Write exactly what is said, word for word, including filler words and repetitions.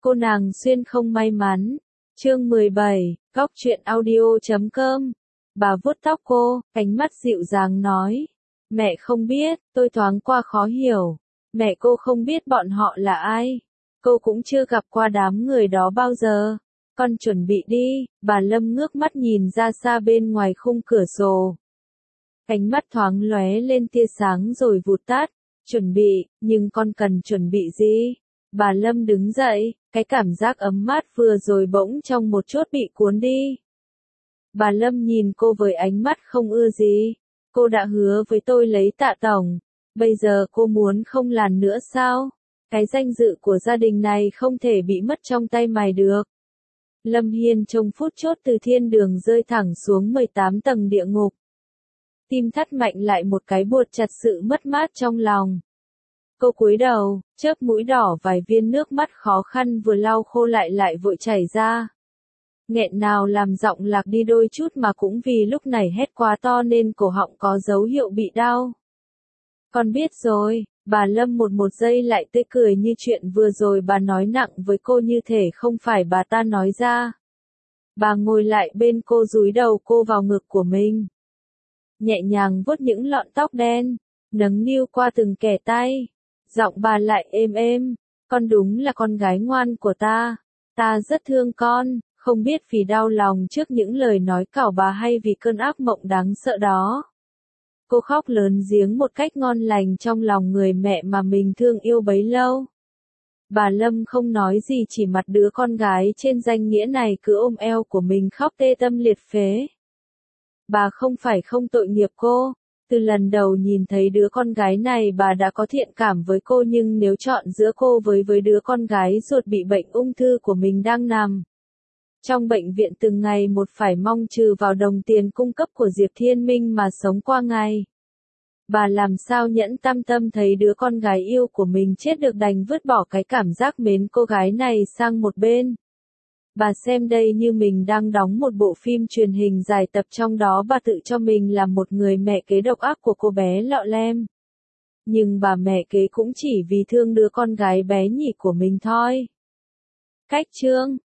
Cô nàng xuyên không may mắn. Chương mười bảy, góc truyện audio chấm com. Bà vuốt tóc cô, ánh mắt dịu dàng nói. Mẹ không biết, tôi thoáng qua khó hiểu. Mẹ cô không biết bọn họ là ai. Cô cũng chưa gặp qua đám người đó bao giờ. Con chuẩn bị đi, bà Lâm ngước mắt nhìn ra xa bên ngoài khung cửa sổ. Ánh mắt thoáng lóe lên tia sáng rồi vụt tắt. Chuẩn bị, nhưng con cần chuẩn bị gì? Bà Lâm đứng dậy, cái cảm giác ấm mát vừa rồi bỗng trong một chốt bị cuốn đi. Bà Lâm nhìn cô với ánh mắt không ưa gì. Cô đã hứa với tôi lấy Tạ tổng. Bây giờ cô muốn không làm nữa sao? Cái danh dự của gia đình này không thể bị mất trong tay mày được. Lâm Hiên trong phút chốt từ thiên đường rơi thẳng xuống mười tám tầng địa ngục. Tim thắt mạnh lại một cái buột chặt sự mất mát trong lòng. Cô cúi đầu, chớp mũi đỏ vài viên nước mắt khó khăn vừa lau khô lại lại vội chảy ra. Nghẹn nào làm giọng lạc đi đôi chút mà cũng vì lúc này hét quá to nên cổ họng có dấu hiệu bị đau. Con biết rồi, bà Lâm một một giây lại tươi cười như chuyện vừa rồi bà nói nặng với cô như thể không phải bà ta nói ra. Bà ngồi lại bên cô dúi đầu cô vào ngực của mình. Nhẹ nhàng vuốt những lọn tóc đen, nấng niu qua từng kẻ tay. Giọng bà lại êm êm, con đúng là con gái ngoan của ta. Ta rất thương con, không biết vì đau lòng trước những lời nói cảo bà hay vì cơn ác mộng đáng sợ đó. Cô khóc lớn giếng một cách ngon lành trong lòng người mẹ mà mình thương yêu bấy lâu. Bà Lâm không nói gì chỉ mặt đứa con gái trên danh nghĩa này cứ ôm eo của mình khóc tê tâm liệt phế. Bà không phải không tội nghiệp cô. Từ lần đầu nhìn thấy đứa con gái này bà đã có thiện cảm với cô nhưng nếu chọn giữa cô với với đứa con gái ruột bị bệnh ung thư của mình đang nằm trong bệnh viện từng ngày một phải mong trừ vào đồng tiền cung cấp của Diệp Thiên Minh mà sống qua ngày. Bà làm sao nhẫn tâm tâm thấy đứa con gái yêu của mình chết được đành vứt bỏ cái cảm giác mến cô gái này sang một bên. Bà xem đây như mình đang đóng một bộ phim truyền hình dài tập trong đó bà tự cho mình là một người mẹ kế độc ác của cô bé lọ lem. Nhưng bà mẹ kế cũng chỉ vì thương đứa con gái bé nhỉ của mình thôi. Cách chương